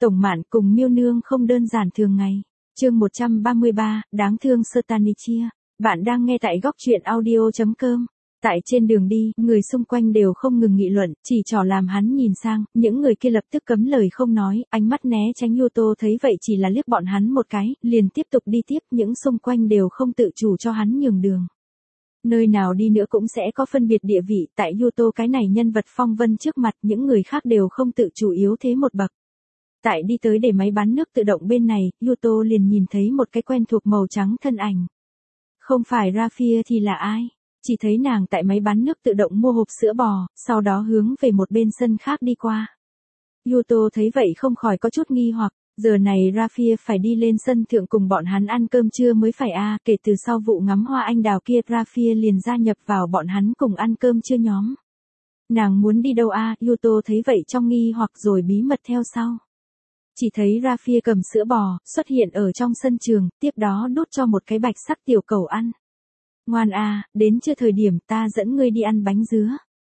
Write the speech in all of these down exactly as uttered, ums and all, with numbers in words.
Tổng Mạn cùng Miêu Nương không đơn giản thường ngày. Chương một trăm ba mươi ba, đáng thương Stanichia. Bạn đang nghe tại góc truyện audio chấm com. Tại trên đường đi, người xung quanh đều không ngừng nghị luận, chỉ trỏ làm hắn nhìn sang, những người kia lập tức cấm lời không nói, ánh mắt né tránh Yuto thấy vậy chỉ là liếc bọn hắn một cái, liền tiếp tục đi tiếp, những xung quanh đều không tự chủ cho hắn nhường đường. Nơi nào đi nữa cũng sẽ có phân biệt địa vị, tại Yuto cái này nhân vật phong vân trước mặt, những người khác đều không tự chủ yếu thế một bậc. Tại đi tới để máy bán nước tự động bên này, Yuto liền nhìn thấy một cái quen thuộc màu trắng thân ảnh. Không phải Rafia thì là ai? Chỉ thấy nàng tại máy bán nước tự động mua hộp sữa bò, sau đó hướng về một bên sân khác đi qua. Yuto thấy vậy không khỏi có chút nghi hoặc, giờ này Rafia phải đi lên sân thượng cùng bọn hắn ăn cơm trưa mới phải a, kể từ sau vụ ngắm hoa anh đào kia Rafia liền gia nhập vào bọn hắn cùng ăn cơm trưa nhóm. Nàng muốn đi đâu a? Yuto thấy vậy trong nghi hoặc rồi bí mật theo sau. Chỉ thấy Rafia cầm sữa bò, xuất hiện ở trong sân trường, tiếp đó đút cho một cái bạch sắc tiểu cẩu ăn. Ngoan à, đến chưa thời điểm ta dẫn ngươi đi ăn bánh dứa.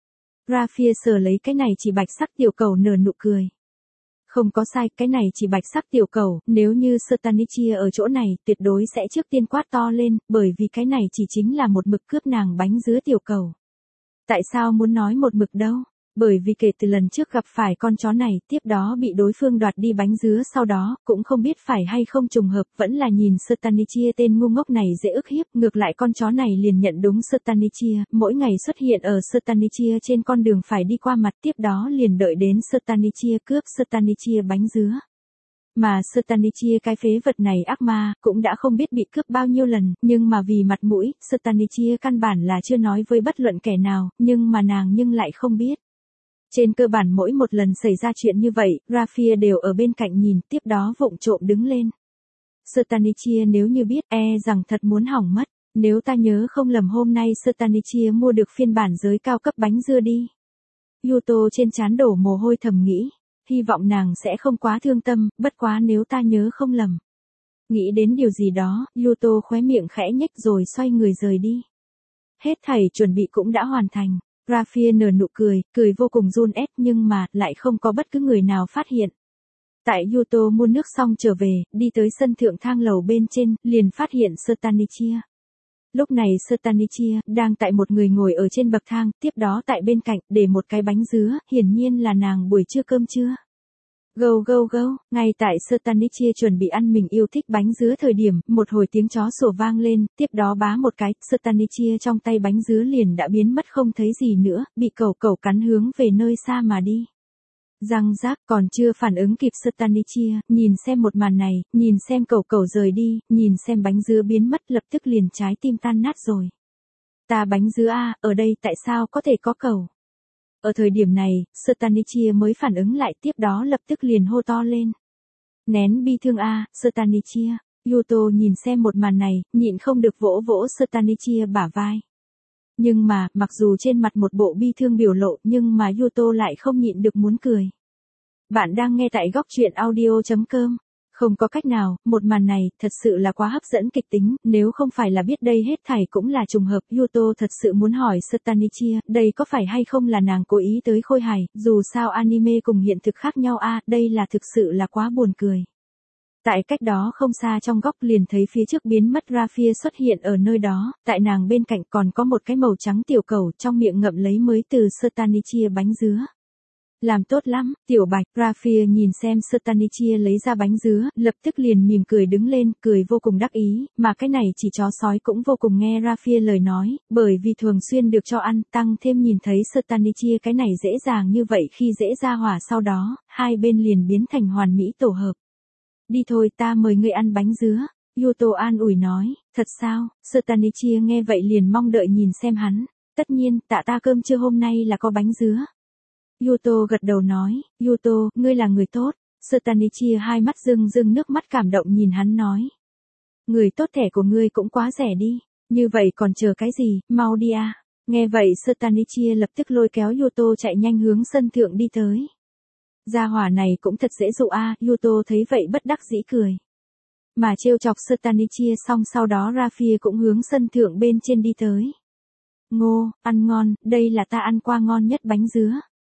Rafia sờ lấy cái này chỉ bạch sắc tiểu cẩu nở nụ cười. Không có sai, cái này chỉ bạch sắc tiểu cẩu, nếu như Stanichia ở chỗ này, tuyệt đối sẽ trước tiên quát to lên, bởi vì cái này chỉ chính là một mực cướp nàng bánh dứa tiểu cẩu. Tại sao muốn nói một mực đâu? Bởi vì kể từ lần trước gặp phải con chó này, tiếp đó bị đối phương đoạt đi bánh dứa sau đó, cũng không biết phải hay không trùng hợp, vẫn là nhìn Stanichia tên ngu ngốc này dễ ức hiếp, ngược lại con chó này liền nhận đúng Stanichia, mỗi ngày xuất hiện ở Stanichia trên con đường phải đi qua mặt, tiếp đó liền đợi đến Stanichia cướp Stanichia bánh dứa. Mà Stanichia cái phế vật này ác ma, cũng đã không biết bị cướp bao nhiêu lần, nhưng mà vì mặt mũi, Stanichia căn bản là chưa nói với bất luận kẻ nào, nhưng mà nàng nhưng lại không biết. Trên cơ bản mỗi một lần xảy ra chuyện như vậy, Rafia đều ở bên cạnh nhìn, tiếp đó vụng trộm đứng lên. Stanichia nếu như biết, e rằng thật muốn hỏng mất, nếu ta nhớ không lầm hôm nay Stanichia mua được phiên bản giới cao cấp bánh dưa đi. Yuto trên trán đổ mồ hôi thầm nghĩ, hy vọng nàng sẽ không quá thương tâm, bất quá nếu ta nhớ không lầm. Nghĩ đến điều gì đó, Yuto khóe miệng khẽ nhếch rồi xoay người rời đi. Hết thảy chuẩn bị cũng đã hoàn thành. Rafia nở nụ cười, cười vô cùng run ép nhưng mà, lại không có bất cứ người nào phát hiện. Tại Yuto mua nước xong trở về, đi tới sân thượng thang lầu bên trên, liền phát hiện Stanichia. Lúc này Stanichia, đang tại một người ngồi ở trên bậc thang, tiếp đó tại bên cạnh, để một cái bánh dứa, hiển nhiên là nàng buổi trưa cơm trưa. Gâu gâu gâu, ngay tại Stanichia chuẩn bị ăn mình yêu thích bánh dứa thời điểm, một hồi tiếng chó sủa vang lên, tiếp đó bá một cái, Stanichia trong tay bánh dứa liền đã biến mất không thấy gì nữa, bị cẩu cẩu cắn hướng về nơi xa mà đi. Răng rác còn chưa phản ứng kịp Stanichia, nhìn xem một màn này, nhìn xem cẩu cẩu rời đi, nhìn xem bánh dứa biến mất lập tức liền trái tim tan nát rồi. Ta bánh dứa a, ở đây tại sao có thể có cẩu? Ở thời điểm này, Stanichia mới phản ứng lại tiếp đó lập tức liền hô to lên. Nén bi thương a, Stanichia. Yuto nhìn xem một màn này, nhịn không được vỗ vỗ Stanichia bả vai. Nhưng mà, mặc dù trên mặt một bộ bi thương biểu lộ nhưng mà Yuto lại không nhịn được muốn cười. Bạn đang nghe tại góc truyện audio chấm com. Không có cách nào, một màn này, thật sự là quá hấp dẫn kịch tính, nếu không phải là biết đây hết thảy cũng là trùng hợp, Yuto thật sự muốn hỏi Stanichia, đây có phải hay không là nàng cố ý tới khôi hài, dù sao anime cùng hiện thực khác nhau a, đây là thực sự là quá buồn cười. Tại cách đó không xa trong góc liền thấy phía trước biến mất Rafia xuất hiện ở nơi đó, tại nàng bên cạnh còn có một cái màu trắng tiểu cẩu trong miệng ngậm lấy mới từ Stanichia bánh dứa. Làm tốt lắm, tiểu bạch, Rafia nhìn xem Stanichia lấy ra bánh dứa, lập tức liền mỉm cười đứng lên, cười vô cùng đắc ý, mà cái này chỉ chó sói cũng vô cùng nghe Rafia lời nói, bởi vì thường xuyên được cho ăn, tăng thêm nhìn thấy Stanichia cái này dễ dàng như vậy khi dễ ra hỏa sau đó, hai bên liền biến thành hoàn mỹ tổ hợp. Đi thôi ta mời ngươi ăn bánh dứa, Yuto an ủi nói, thật sao, Stanichia nghe vậy liền mong đợi nhìn xem hắn, tất nhiên, tạ ta cơm trưa hôm nay là có bánh dứa. Yuto gật đầu nói, Yuto, ngươi là người tốt. Stanichia hai mắt rưng rưng nước mắt cảm động nhìn hắn nói. Người tốt thẻ của ngươi cũng quá rẻ đi, như vậy còn chờ cái gì, mau đi à. Nghe vậy Stanichia lập tức lôi kéo Yuto chạy nhanh hướng sân thượng đi tới. Gia hỏa này cũng thật dễ dụ a, à, Yuto thấy vậy bất đắc dĩ cười. Mà trêu chọc Stanichia xong sau đó Rafia cũng hướng sân thượng bên trên đi tới. Ngô, ăn ngon, đây là ta ăn qua ngon nhất bánh dứa.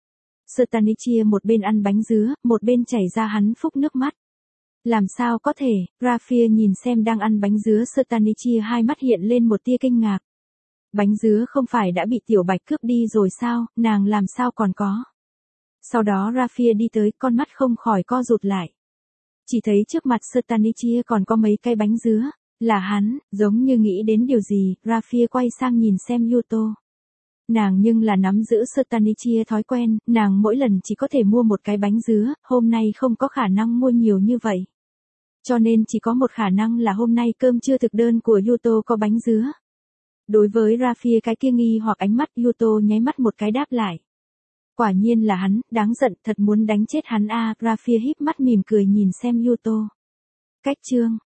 Stanichia một bên ăn bánh dứa, một bên chảy ra hắn phúc nước mắt. Làm sao có thể, Rafia nhìn xem đang ăn bánh dứa Stanichia, hai mắt hiện lên một tia kinh ngạc. Bánh dứa không phải đã bị Tiểu Bạch cướp đi rồi sao, nàng làm sao còn có. Sau đó Rafia đi tới, con mắt không khỏi co rụt lại. Chỉ thấy trước mặt Stanichia còn có mấy cái bánh dứa, là hắn, giống như nghĩ đến điều gì, Rafia quay sang nhìn xem Yuto. Nàng nhưng là nắm giữ Stanichia thói quen, nàng mỗi lần chỉ có thể mua một cái bánh dứa, hôm nay không có khả năng mua nhiều như vậy. Cho nên chỉ có một khả năng là hôm nay cơm trưa thực đơn của Yuto có bánh dứa. Đối với Rafia cái kia nghi hoặc ánh mắt, Yuto nháy mắt một cái đáp lại. Quả nhiên là hắn, đáng giận, thật muốn đánh chết hắn a. À, Rafia híp mắt mỉm cười nhìn xem Yuto. Cách chương